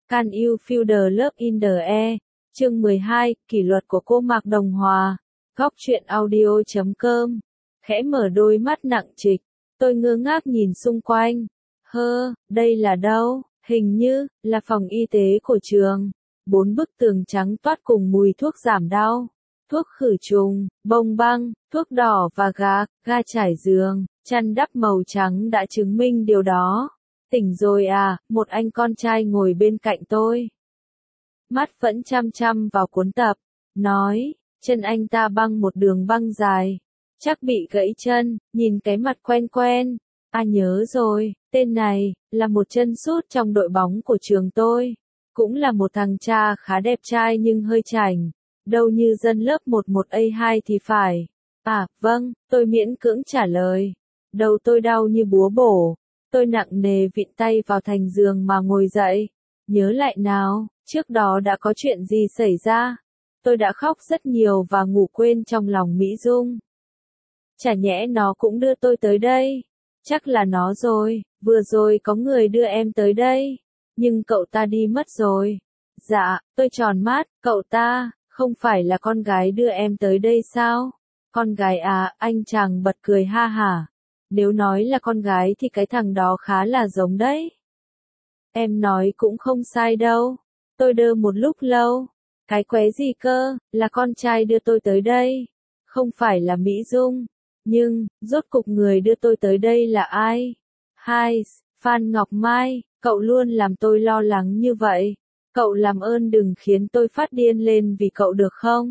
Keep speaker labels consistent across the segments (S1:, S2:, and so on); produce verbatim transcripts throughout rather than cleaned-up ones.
S1: Can you feel the love in the air? Chương mười hai, kỷ luật của cô Mạc Đồng Hòa. Góc truyện audio chấm com. Khẽ mở đôi mắt nặng trịch, tôi ngơ ngác nhìn xung quanh. Hơ, đây là đâu? Hình như là phòng y tế của trường. Bốn bức tường trắng toát cùng mùi thuốc giảm đau, thuốc khử trùng, bông băng, thuốc đỏ và gạc, ga trải giường, chăn đắp màu trắng đã chứng minh điều đó. Tỉnh rồi à, một anh con trai ngồi bên cạnh tôi. Mắt vẫn chăm chăm vào cuốn tập, nói, chân anh ta băng một đường băng dài. Chắc bị gãy chân, nhìn cái mặt quen quen. À nhớ rồi, tên này, là một chân sút trong đội bóng của trường tôi. Cũng là một thằng cha khá đẹp trai nhưng hơi chảnh. Đâu như dân lớp mười một A hai thì phải. À, vâng, tôi miễn cưỡng trả lời. Đầu tôi đau như búa bổ. Tôi nặng nề vịn tay vào thành giường mà ngồi dậy. Nhớ lại nào, trước đó đã có chuyện gì xảy ra? Tôi đã khóc rất nhiều và ngủ quên trong lòng Mỹ Dung. Chả nhẽ nó cũng đưa tôi tới đây? Chắc là nó rồi, vừa rồi có người đưa em tới đây. Nhưng cậu ta đi mất rồi. Dạ, tôi tròn mắt, cậu ta, không phải là con gái đưa em tới đây sao? Con gái à, anh chàng bật cười ha hả. Nếu nói là con gái thì cái thằng đó khá là giống đấy. Em nói cũng không sai đâu. Tôi đơ một lúc lâu. Cái qué gì cơ, là con trai đưa tôi tới đây. Không phải là Mỹ Dung. Nhưng, rốt cục người đưa tôi tới đây là ai? Hai, Phan Ngọc Mai, cậu luôn làm tôi lo lắng như vậy. Cậu làm ơn đừng khiến tôi phát điên lên vì cậu được không?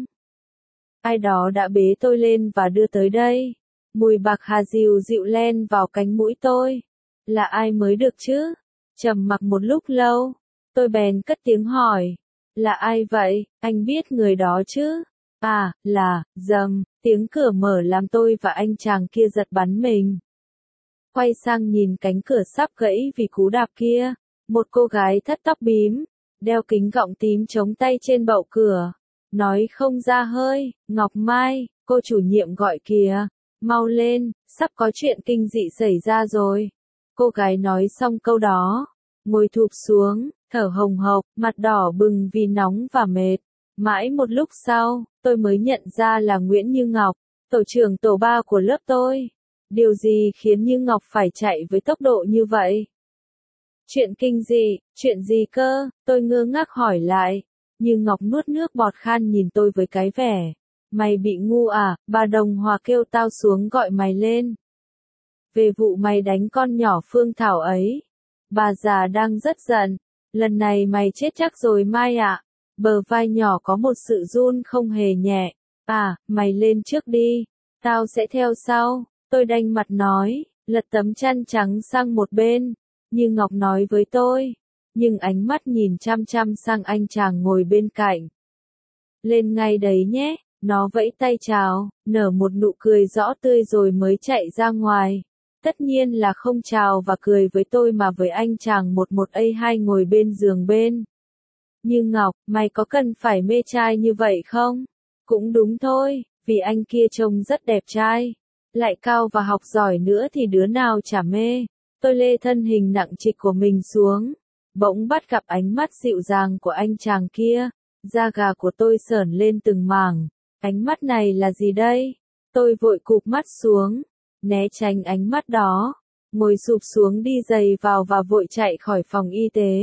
S1: Ai đó đã bế tôi lên và đưa tới đây. Mùi bạc hà dịu dịu len vào cánh mũi tôi. Là ai mới được chứ? Trầm mặc một lúc lâu, tôi bèn cất tiếng hỏi. Là ai vậy, anh biết người đó chứ? À, là, dầm, tiếng cửa mở làm tôi và anh chàng kia giật bắn mình. Quay sang nhìn cánh cửa sắp gãy vì cú đạp kia. Một cô gái thắt tóc bím, đeo kính gọng tím chống tay trên bậu cửa. Nói không ra hơi, Ngọc Mai, cô chủ nhiệm gọi kìa. Mau lên, sắp có chuyện kinh dị xảy ra rồi. Cô gái nói xong câu đó, ngồi thụp xuống, thở hồng hộc, mặt đỏ bừng vì nóng và mệt. Mãi một lúc sau, tôi mới nhận ra là Nguyễn Như Ngọc, tổ trưởng tổ ba của lớp tôi. Điều gì khiến Như Ngọc phải chạy với tốc độ như vậy? Chuyện kinh dị, chuyện gì cơ? Tôi ngơ ngác hỏi lại. Như Ngọc nuốt nước bọt khan nhìn tôi với cái vẻ. Mày bị ngu à, bà Đồng Hòa kêu tao xuống gọi mày lên. Về vụ mày đánh con nhỏ Phương Thảo ấy. Bà già đang rất giận. Lần này mày chết chắc rồi Mai ạ. Bờ vai nhỏ có một sự run không hề nhẹ. À, mày lên trước đi. Tao sẽ theo sau. Tôi đanh mặt nói, lật tấm chăn trắng sang một bên. Như Ngọc nói với tôi. Nhưng ánh mắt nhìn chăm chăm sang anh chàng ngồi bên cạnh. Lên ngay đấy nhé. Nó vẫy tay chào, nở một nụ cười rõ tươi rồi mới chạy ra ngoài. Tất nhiên là không chào và cười với tôi mà với anh chàng mười một A hai ngồi bên giường bên. Như Ngọc, mày có cần phải mê trai như vậy không? Cũng đúng thôi, vì anh kia trông rất đẹp trai. Lại cao và học giỏi nữa thì đứa nào chả mê. Tôi lê thân hình nặng trịch của mình xuống. Bỗng bắt gặp ánh mắt dịu dàng của anh chàng kia. Da gà của tôi sởn lên từng mảng. Ánh mắt này là gì đây? Tôi vội cụp mắt xuống, né tránh ánh mắt đó, ngồi sụp xuống đi giày vào và vội chạy khỏi phòng y tế.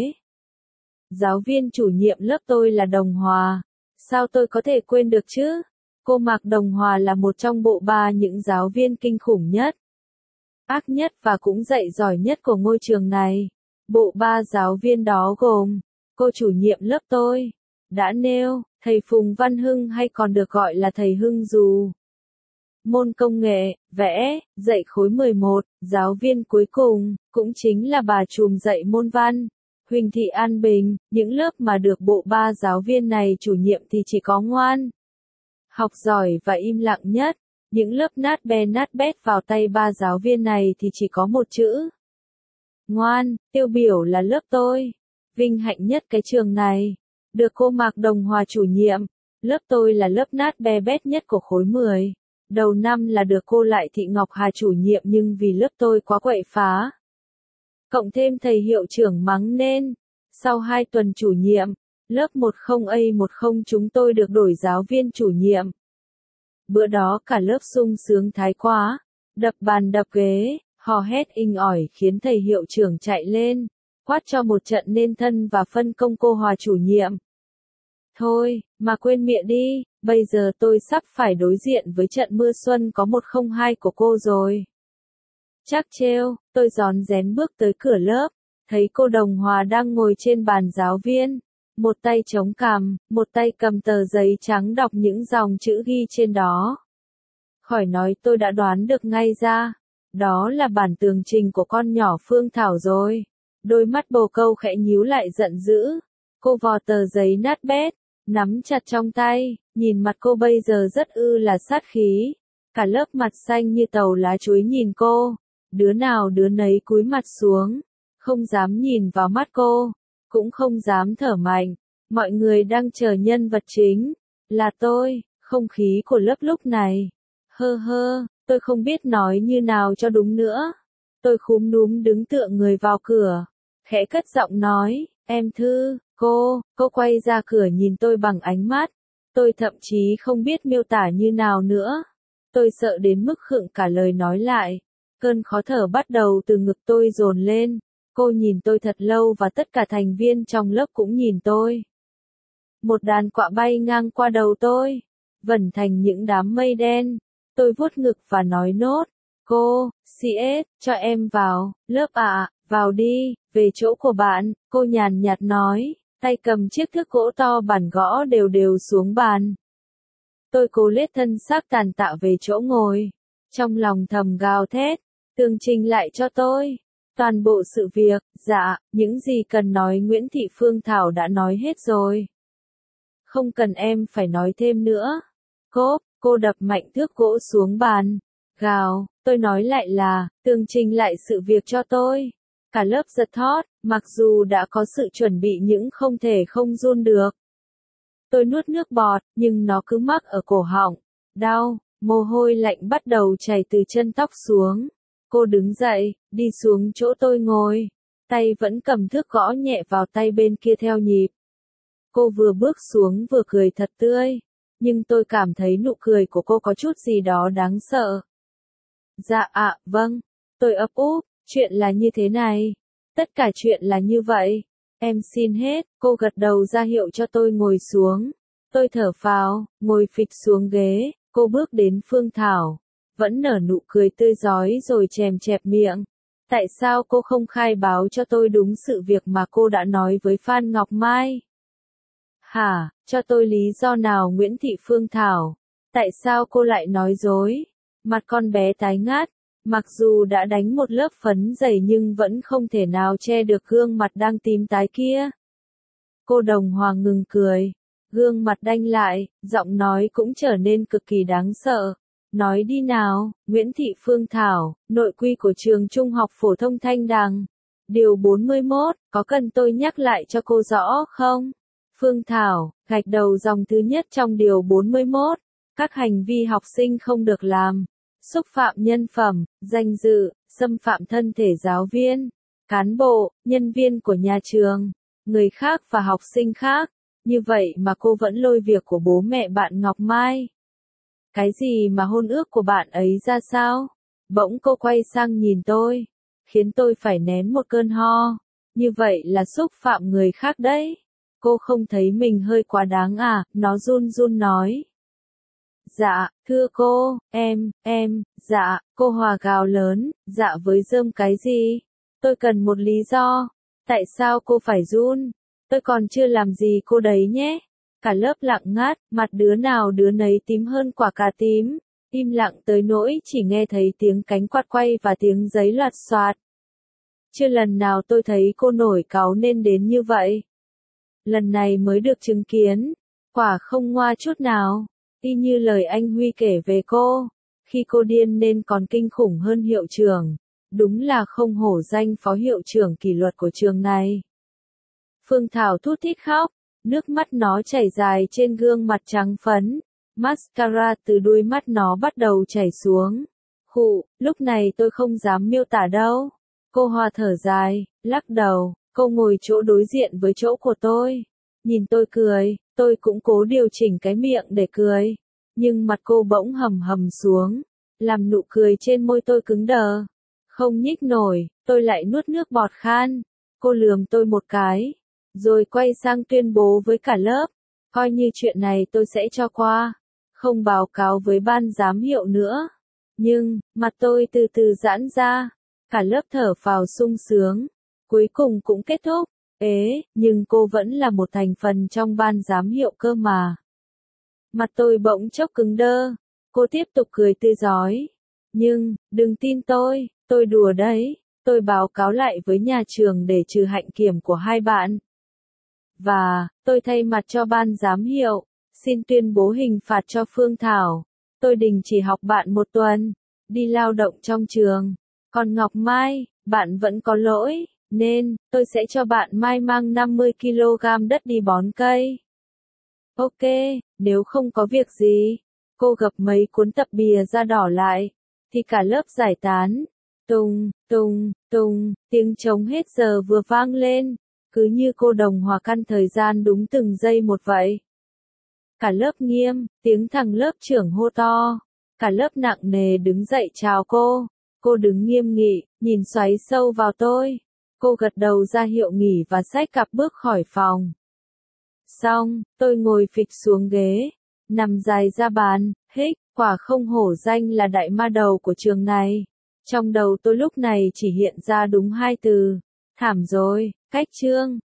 S1: Giáo viên chủ nhiệm lớp tôi là Đồng Hòa. Sao tôi có thể quên được chứ? Cô Mạc Đồng Hòa là một trong bộ ba những giáo viên kinh khủng nhất, ác nhất và cũng dạy giỏi nhất của ngôi trường này. Bộ ba giáo viên đó gồm, cô chủ nhiệm lớp tôi, đã nêu, thầy Phùng Văn Hưng hay còn được gọi là thầy Hưng Dù. Môn công nghệ, vẽ, dạy khối mười một, giáo viên cuối cùng, cũng chính là bà trùm dạy môn văn, Huỳnh Thị An Bình. Những lớp mà được bộ ba giáo viên này chủ nhiệm thì chỉ có ngoan, học giỏi và im lặng nhất. Những lớp nát be nát bét vào tay ba giáo viên này thì chỉ có một chữ. Ngoan, tiêu biểu là lớp tôi. Vinh hạnh nhất cái trường này. Được cô Mạc Đồng Hòa chủ nhiệm, lớp tôi là lớp nát be bét nhất của khối mười. Đầu năm là được cô Lại Thị Ngọc Hà chủ nhiệm nhưng vì lớp tôi quá quậy phá. Cộng thêm thầy hiệu trưởng mắng nên, Sau hai tuần chủ nhiệm, lớp một không A một không chúng tôi được đổi giáo viên chủ nhiệm. Bữa đó cả lớp sung sướng thái quá, đập bàn đập ghế, hò hét inh ỏi khiến thầy hiệu trưởng chạy lên, quát cho một trận nên thân và phân công cô Hòa chủ nhiệm. Thôi, mà quên miệng đi, bây giờ tôi sắp phải đối diện với trận mưa xuân có một không hai của cô rồi. Chắc trêu, tôi rón rén bước tới cửa lớp, thấy cô Đồng Hòa đang ngồi trên bàn giáo viên, một tay chống cằm, một tay cầm tờ giấy trắng đọc những dòng chữ ghi trên đó. Khỏi nói tôi đã đoán được ngay ra, đó là bản tường trình của con nhỏ Phương Thảo rồi. Đôi mắt bồ câu khẽ nhíu lại giận dữ, cô vò tờ giấy nát bét, nắm chặt trong tay, nhìn mặt cô bây giờ rất ư là sát khí. Cả lớp mặt xanh như tàu lá chuối nhìn cô, đứa nào đứa nấy cúi mặt xuống, không dám nhìn vào mắt cô, cũng không dám thở mạnh. Mọi người đang chờ nhân vật chính, là tôi, không khí của lớp lúc này. Hơ hơ, tôi không biết nói như nào cho đúng nữa. Tôi khúm núm đứng tựa người vào cửa, khẽ cất giọng nói, em Thư, cô, cô quay ra cửa nhìn tôi bằng ánh mắt. Tôi thậm chí không biết miêu tả như nào nữa. Tôi sợ đến mức khựng cả lời nói lại. Cơn khó thở bắt đầu từ ngực tôi dồn lên. Cô nhìn tôi thật lâu và tất cả thành viên trong lớp cũng nhìn tôi. Một đàn quạ bay ngang qua đầu tôi, vẩn thành những đám mây đen. Tôi vuốt ngực và nói nốt, cô, xê ét, cho em vào, lớp ạ, à, vào đi, về chỗ của bạn, cô nhàn nhạt nói, tay cầm chiếc thước gỗ to bản gõ đều đều xuống bàn. Tôi cố lết thân xác tàn tạ về chỗ ngồi, trong lòng thầm gào thét, tường trình lại cho tôi. Toàn bộ sự việc, dạ, những gì cần nói Nguyễn Thị Phương Thảo đã nói hết rồi. Không cần em phải nói thêm nữa. Cốp, cô đập mạnh thước gỗ xuống bàn. Gào, tôi nói lại là, tường trình lại sự việc cho tôi. Cả lớp giật thót, mặc dù đã có sự chuẩn bị nhưng không thể không run được. Tôi nuốt nước bọt, nhưng nó cứ mắc ở cổ họng. Đau, mồ hôi lạnh bắt đầu chảy từ chân tóc xuống. Cô đứng dậy, đi xuống chỗ tôi ngồi. Tay vẫn cầm thước gõ nhẹ vào tay bên kia theo nhịp. Cô vừa bước xuống vừa cười thật tươi. Nhưng tôi cảm thấy nụ cười của cô có chút gì đó đáng sợ. Dạ ạ, à, vâng. Tôi ấp úp, chuyện là như thế này. Tất cả chuyện là như vậy. Em xin hết, cô gật đầu ra hiệu cho tôi ngồi xuống. Tôi thở phào, ngồi phịch xuống ghế, cô bước đến Phương Thảo. Vẫn nở nụ cười tươi rói rồi chèm chẹp miệng. Tại sao cô không khai báo cho tôi đúng sự việc mà cô đã nói với Phan Ngọc Mai? Hả, cho tôi lý do nào Nguyễn Thị Phương Thảo? Tại sao cô lại nói dối? Mặt con bé tái ngát, mặc dù đã đánh một lớp phấn dày nhưng vẫn không thể nào che được gương mặt đang tím tái kia. Cô Đồng Hòa ngừng cười, gương mặt đanh lại, giọng nói cũng trở nên cực kỳ đáng sợ. Nói đi nào, Nguyễn Thị Phương Thảo, nội quy của trường Trung học phổ thông Thanh Đằng. Điều bốn mươi mốt, có cần tôi nhắc lại cho cô rõ không? Phương Thảo, gạch đầu dòng thứ nhất trong điều bốn mươi mốt, các hành vi học sinh không được làm, xúc phạm nhân phẩm, danh dự, xâm phạm thân thể giáo viên, cán bộ, nhân viên của nhà trường, người khác và học sinh khác. Như vậy mà cô vẫn lôi việc của bố mẹ bạn Ngọc Mai. Cái gì mà hôn ước của bạn ấy ra sao? Bỗng cô quay sang nhìn tôi, khiến tôi phải nén một cơn ho. Như vậy là xúc phạm người khác đấy. Cô không thấy mình hơi quá đáng à? Nó run run nói. Dạ, thưa cô, em, em, dạ, cô Hòa gào lớn, dạ với rơm cái gì? Tôi cần một lý do. Tại sao cô phải run? Tôi còn chưa làm gì cô đấy nhé. Cả lớp lặng ngắt, mặt đứa nào đứa nấy tím hơn quả cà tím, im lặng tới nỗi chỉ nghe thấy tiếng cánh quạt quay và tiếng giấy loạt xoạt. Chưa lần nào tôi thấy cô nổi cáu nên đến như vậy. Lần này mới được chứng kiến, quả không ngoa chút nào, y như lời anh Huy kể về cô, khi cô điên nên còn kinh khủng hơn hiệu trưởng, đúng là không hổ danh phó hiệu trưởng kỷ luật của trường này. Phương Thảo thút thít khóc. Nước mắt nó chảy dài trên gương mặt trắng phấn, mascara từ đuôi mắt nó bắt đầu chảy xuống. Khụ, lúc này tôi không dám miêu tả đâu. Cô Hòa thở dài, lắc đầu, Cô ngồi chỗ đối diện với chỗ của tôi. Nhìn tôi cười, tôi cũng cố điều chỉnh cái miệng để cười. Nhưng mặt cô bỗng hầm hầm xuống, làm nụ cười trên môi tôi cứng đờ. Không nhích nổi, tôi lại nuốt nước bọt khan. Cô lườm tôi một cái, rồi quay sang tuyên bố với cả lớp. Coi như chuyện này tôi sẽ cho qua, không báo cáo với ban giám hiệu nữa. Nhưng, mặt tôi từ từ giãn ra, cả lớp thở phào sung sướng. Cuối cùng cũng kết thúc. Ế, nhưng cô vẫn là một thành phần trong ban giám hiệu cơ mà. Mặt tôi bỗng chốc cứng đơ. Cô tiếp tục cười tươi rói. Nhưng, đừng tin tôi, tôi đùa đấy. Tôi báo cáo lại với nhà trường để trừ hạnh kiểm của hai bạn. Và, tôi thay mặt cho ban giám hiệu, xin tuyên bố hình phạt cho Phương Thảo. Tôi đình chỉ học bạn một tuần, đi lao động trong trường. Còn Ngọc Mai, bạn vẫn có lỗi, nên, tôi sẽ cho bạn Mai mang năm mươi ki lô gam đất đi bón cây. Ok, nếu không có việc gì, cô gập mấy cuốn tập bìa ra đỏ lại, thì cả lớp giải tán. Tùng, tùng, tùng, tiếng trống hết giờ vừa vang lên, cứ như cô đồng hòa căn thời gian đúng từng giây một vậy. Cả lớp nghiêm, tiếng thằng lớp trưởng hô to. Cả lớp nặng nề đứng dậy chào cô. Cô đứng nghiêm nghị, nhìn xoáy sâu vào tôi. Cô gật đầu ra hiệu nghỉ và xách cặp bước khỏi phòng. Xong, tôi ngồi phịch xuống ghế, nằm dài ra bàn, hích, quả không hổ danh là đại ma đầu của trường này. Trong đầu tôi lúc này chỉ hiện ra đúng hai từ, thảm rồi, cách chương.